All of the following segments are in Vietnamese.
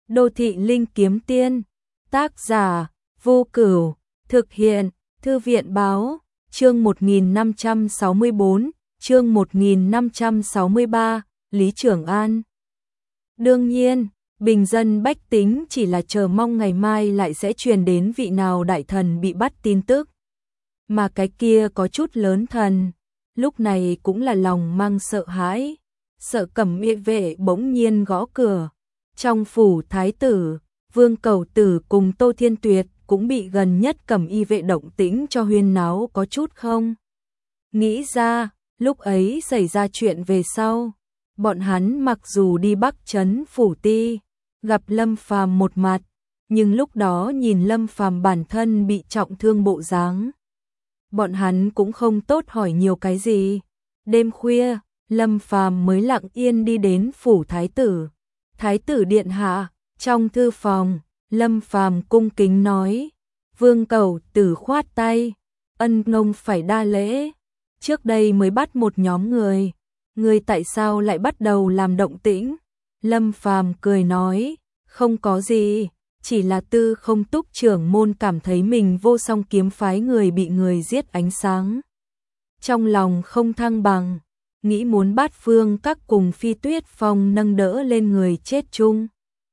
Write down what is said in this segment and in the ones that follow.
Đô thị linh kiếm tiên, tác giả, Vô Cửu, thực hiện, Thư viện báo, chương 1564, chương 1563, Lý Trường An. Đương nhiên, bình dân bách tính chỉ là chờ mong ngày mai lại sẽ truyền đến vị nào đại thần bị bắt tin tức. Mà cái kia có chút lớn thần, lúc này cũng là lòng mang sợ hãi, sợ Cẩm Y vệ bỗng nhiên gõ cửa. Trong phủ thái tử, Vương Cẩu Tử cùng Tô Thiên Tuyệt cũng bị gần nhất Cẩm Y vệ động tĩnh cho huyên náo có chút không. Nghĩ ra, lúc ấy xảy ra chuyện về sau, bọn hắn mặc dù đi Bắc Trấn phủ ti, gặp Lâm Phàm một mặt, nhưng lúc đó nhìn Lâm Phàm bản thân bị trọng thương bộ dáng, bọn hắn cũng không tốt hỏi nhiều cái gì. Đêm khuya, Lâm Phàm mới lặng yên đi đến phủ thái tử. Thái tử điện hạ, trong thư phòng, Lâm Phàm cung kính nói. Vương Cẩu Tử khoát tay, ân nông phải đa lễ. Trước đây mới bắt một nhóm người tại sao lại bắt đầu làm động tĩnh? Lâm Phàm cười nói, không có gì, chỉ là Tư Không Túc trưởng môn cảm thấy mình Vô Song kiếm phái người bị người giết ánh sáng. Trong lòng không thăng bằng, nghĩ muốn Bát Phương các cùng Phi Tuyết Phong nâng đỡ lên người chết chung.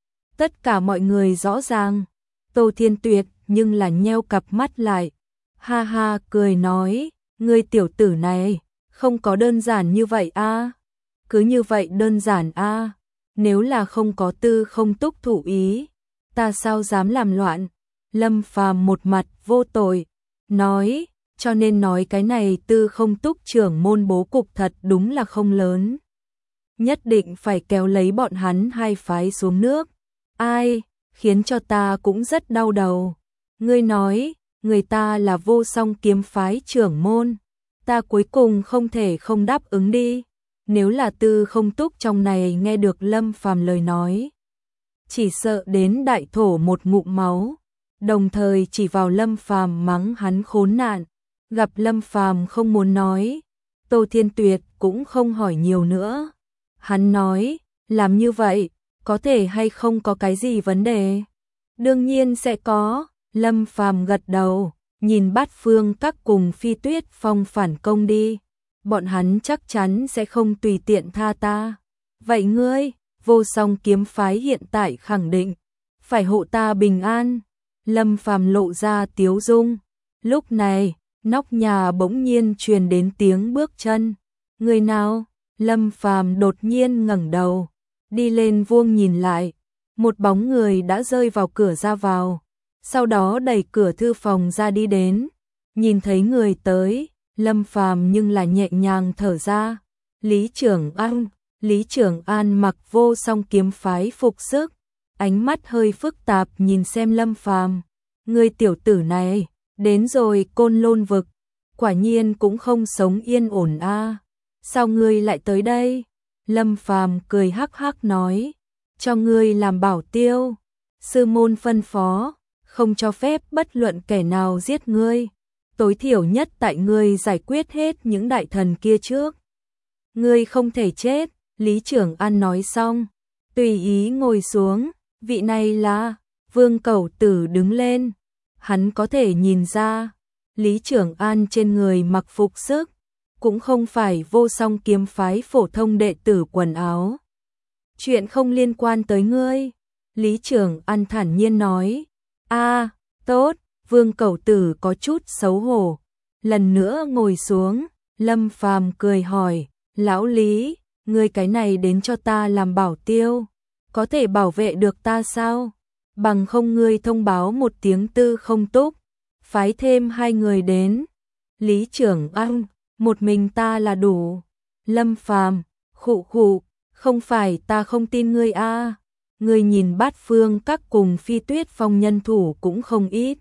Tất cả mọi người rõ ràng, Tô Thiên Tuyệt nhưng là nheo cặp mắt lại, ha ha cười nói, ngươi tiểu tử này, không có đơn giản như vậy a, cứ như vậy đơn giản a, nếu là không có Tư Không Túc thủ ý, ta sao dám làm loạn. Lâm Phàm một mặt vô tội, nói, cho nên nói cái này Tư Không Túc trưởng môn bố cục thật đúng là không lớn. Nhất định phải kéo lấy bọn hắn hai phái xuống nước. Ai, khiến cho ta cũng rất đau đầu. Ngươi nói, người ta là Vô Song kiếm phái trưởng môn, ta cuối cùng không thể không đáp ứng đi. Nếu là Tư Không Túc trong này nghe được Lâm Phàm lời nói, chỉ sợ đến đại thổ một ngụm máu, đồng thời chỉ vào Lâm Phàm mắng hắn khốn nạn. Gặp Lâm Phàm không muốn nói, Tô Thiên Tuyệt cũng không hỏi nhiều nữa. Hắn nói, làm như vậy, có thể hay không có cái gì vấn đề? Đương nhiên sẽ có. Lâm Phàm gật đầu, nhìn Bát Phương các cùng Phi Tuyết Phong phản công đi, bọn hắn chắc chắn sẽ không tùy tiện tha ta. Vậy ngươi, Vô Song kiếm phái hiện tại khẳng định phải hộ ta bình an. Lâm Phàm lộ ra tiếu dung. Lúc này, nóc nhà bỗng nhiên truyền đến tiếng bước chân. Người nào? Lâm Phàm đột nhiên ngẩng đầu, đi lên vuông nhìn lại, một bóng người đã rơi vào cửa ra vào, sau đó đẩy cửa thư phòng ra đi đến. Nhìn thấy người tới, Lâm Phàm nhưng là nhẹ nhàng thở ra. Lý Trường An. Lý Trường An mặc Vô Song kiếm phái phục sức, ánh mắt hơi phức tạp nhìn xem Lâm Phàm. Ngươi tiểu tử này, đến rồi Côn Lôn vực, quả nhiên cũng không sống yên ổn a. Sao ngươi lại tới đây? Lâm Phàm cười hắc hắc nói, cho ngươi làm bảo tiêu, sư môn phân phó, không cho phép bất luận kẻ nào giết ngươi, tối thiểu nhất tại ngươi giải quyết hết những đại thần kia trước, ngươi không thể chết. Lý Trường An nói xong, tùy ý ngồi xuống. Vị này là Vương Cẩu Tử đứng lên, hắn có thể nhìn ra Lý Trường An trên người mặc phục sức, cũng không phải Vô Song kiếm phái phổ thông đệ tử quần áo. Chuyện không liên quan tới ngươi. Lý Trường An thản nhiên nói. A, tốt. Vương Cẩu Tử có chút xấu hổ, lần nữa ngồi xuống. Lâm Phàm cười hỏi, lão Lý, ngươi cái này đến cho ta làm bảo tiêu, có thể bảo vệ được ta sao? Bằng không ngươi thông báo một tiếng Tư Không Túc, phái thêm 2 người đến. Lý Trường An, một mình ta là đủ. Lâm Phàm, khụ khụ, không phải ta không tin ngươi a. Ngươi nhìn Bát Phương các cùng Phi Tuyết Phong nhân thủ cũng không ít.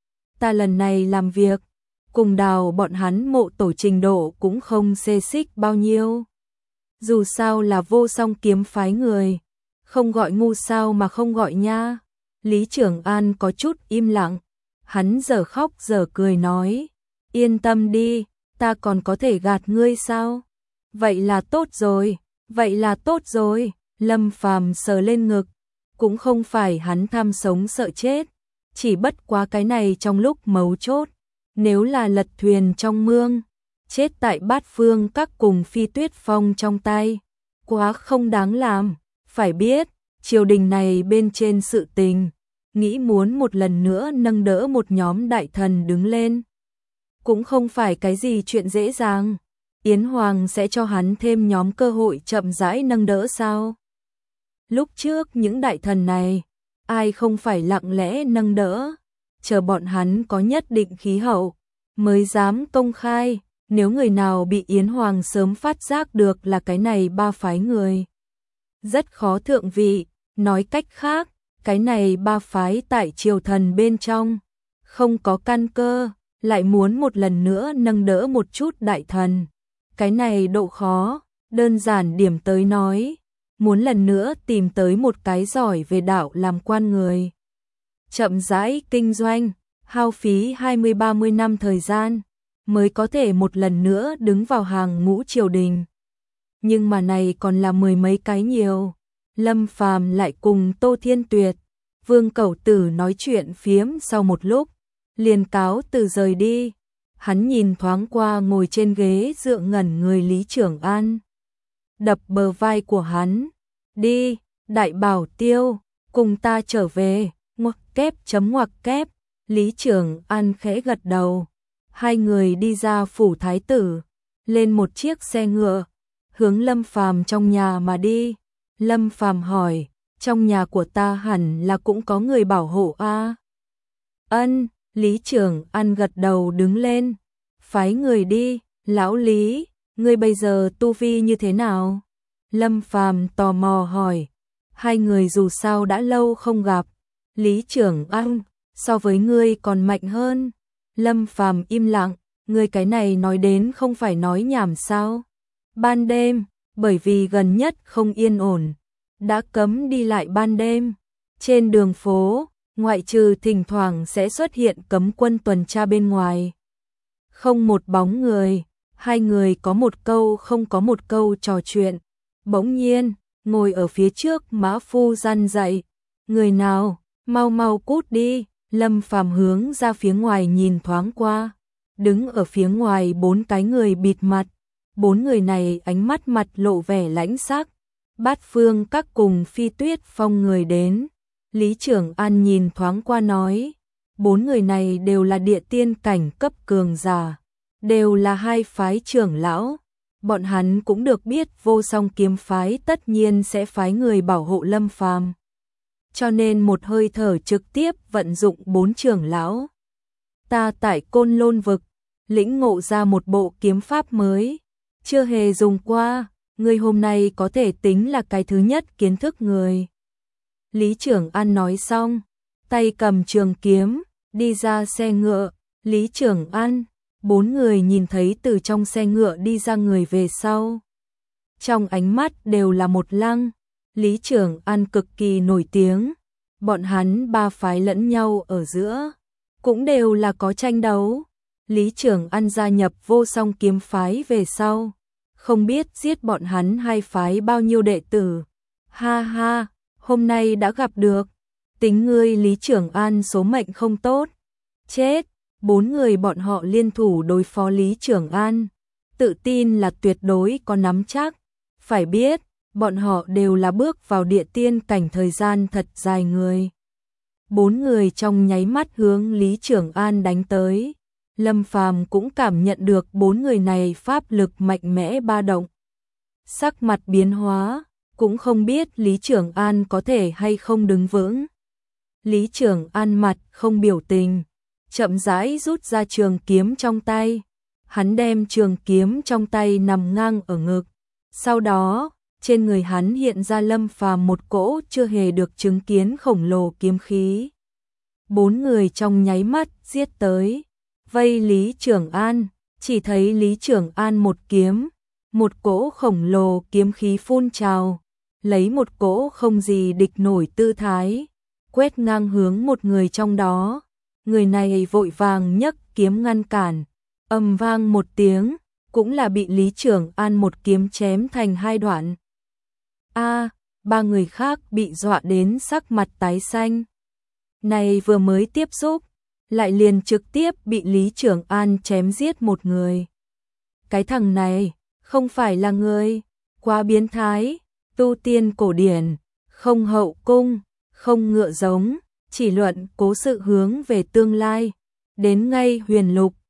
Ta lần này làm việc, cùng Đào bọn hắn mộ tổ trình độ cũng không xê xích bao nhiêu. Dù sao là Vô Song kiếm phái người, không gọi ngu sao mà không gọi nha. Lý Trường An có chút im lặng, hắn giờ khóc giờ cười nói, yên tâm đi, ta còn có thể gạt ngươi sao? Vậy là tốt rồi, vậy là tốt rồi. Lâm Phàm sờ lên ngực, cũng không phải hắn tham sống sợ chết, chỉ bất quá cái này trong lúc mấu chốt, nếu là lật thuyền trong mương, chết tại Bát Phương Các cùng Phi Tuyết Phong trong tay, quá không đáng làm, phải biết, triều đình này bên trên sự tình, nghĩ muốn một lần nữa nâng đỡ một nhóm đại thần đứng lên, cũng không phải cái gì chuyện dễ dàng. Yến Hoàng sẽ cho hắn thêm nhóm cơ hội chậm rãi nâng đỡ sao? Lúc trước những đại thần này, ai không phải lặng lẽ nâng đỡ, chờ bọn hắn có nhất định khí hậu, mới dám công khai, nếu người nào bị Yến Hoàng sớm phát giác được là cái này ba phái người. Rất khó thượng vị, nói cách khác, cái này ba phái tại triều thần bên trong, không có căn cơ, lại muốn một lần nữa nâng đỡ một chút đại thần. Cái này độ khó, đơn giản điểm tới nói, muốn lần nữa tìm tới một cái giỏi về đạo làm quan người. Chậm rãi kinh doanh, hao phí 20-30 năm thời gian, mới có thể một lần nữa đứng vào hàng ngũ triều đình. Nhưng mà này còn là mười mấy cái nhiều. Lâm Phàm lại cùng Tô Thiên Tuyệt, Vương Cẩu Tử nói chuyện phiếm sau một lúc, liền cáo từ rời đi. Hắn nhìn thoáng qua ngồi trên ghế dựa ngẩn người Lý Trường An, đập bờ vai của hắn, đi, đại bảo tiêu, cùng ta trở về, ngoặc kép chấm ngoặc kép. Lý Trường An khẽ gật đầu, hai người đi ra phủ thái tử, lên một chiếc xe ngựa, hướng Lâm Phàm trong nhà mà đi. Lâm Phàm hỏi, trong nhà của ta hẳn là cũng có người bảo hộ a? Ân, Lý Trường An gật đầu đứng lên, phái người đi. Lão Lý, ngươi bây giờ tu vi như thế nào? Lâm Phàm tò mò hỏi, hai người dù sao đã lâu không gặp. Lý Trường An, so với ngươi còn mạnh hơn. Lâm Phàm im lặng, ngươi cái này nói đến không phải nói nhảm sao? Ban đêm, bởi vì gần nhất không yên ổn, đã cấm đi lại ban đêm. Trên đường phố, ngoại trừ thỉnh thoảng sẽ xuất hiện cấm quân tuần tra bên ngoài, không một bóng người. Hai người có một câu không có một câu trò chuyện. Bỗng nhiên, ngồi ở phía trước mã phu răn dậy, người nào, mau mau cút đi. Lâm Phàm hướng ra phía ngoài nhìn thoáng qua, đứng ở phía ngoài bốn cái người bịt mặt. Bốn người này ánh mắt mặt lộ vẻ lãnh sắc. Bát Phương Các cùng Phi Tuyết Phong người đến. Lý Trường An nhìn thoáng qua nói, bốn người này đều là địa tiên cảnh cấp cường giả, đều là hai phái trưởng lão. Bọn hắn cũng được biết Vô Song kiếm phái tất nhiên sẽ phái người bảo hộ Lâm Phàm, cho nên một hơi thở trực tiếp vận dụng bốn trưởng lão. Ta tại Côn Lôn vực lĩnh ngộ ra một bộ kiếm pháp mới, chưa hề dùng qua, người hôm nay có thể tính là cái thứ nhất kiến thức người. Lý Trường An nói xong, tay cầm trường kiếm, đi ra xe ngựa. Lý Trường An, bốn người nhìn thấy từ trong xe ngựa đi ra người về sau, trong ánh mắt đều là một lăng. Lý Trường An cực kỳ nổi tiếng, bọn hắn ba phái lẫn nhau ở giữa, cũng đều là có tranh đấu. Lý Trường An gia nhập Vô Song kiếm phái về sau, không biết giết bọn hắn hai phái bao nhiêu đệ tử. Ha ha, hôm nay đã gặp được, tính ngươi Lý Trường An số mệnh không tốt. Chết, bốn người bọn họ liên thủ đối phó Lý Trường An, tự tin là tuyệt đối có nắm chắc. Phải biết, bọn họ đều là bước vào địa tiên cảnh thời gian thật dài người. Bốn người trong nháy mắt hướng Lý Trường An đánh tới. Lâm Phàm cũng cảm nhận được bốn người này pháp lực mạnh mẽ ba động. Sắc mặt biến hóa, cũng không biết Lý Trường An có thể hay không đứng vững. Lý Trường An mặt không biểu tình, chậm rãi rút ra trường kiếm trong tay. Hắn đem trường kiếm trong tay nằm ngang ở ngực. Sau đó, trên người hắn hiện ra Lâm Phàm một cỗ chưa hề được chứng kiến khổng lồ kiếm khí. Bốn người trong nháy mắt giết tới, vây Lý Trường An. Chỉ thấy Lý Trường An một kiếm, một cỗ khổng lồ kiếm khí phun trào, lấy một cỗ không gì địch nổi tư thái, quét ngang hướng một người trong đó. Người này vội vàng nhấc kiếm ngăn cản, ầm vang một tiếng, cũng là bị Lý Trường An một kiếm chém thành hai đoạn. A, ba người khác bị dọa đến sắc mặt tái xanh. Này vừa mới tiếp xúc, lại liền trực tiếp bị Lý Trường An chém giết một người. Cái thằng này, không phải là người, quá biến thái, tu tiên cổ điển, không hậu cung, không ngựa giống, chỉ luận cố sự hướng về tương lai, đến ngay huyền lục,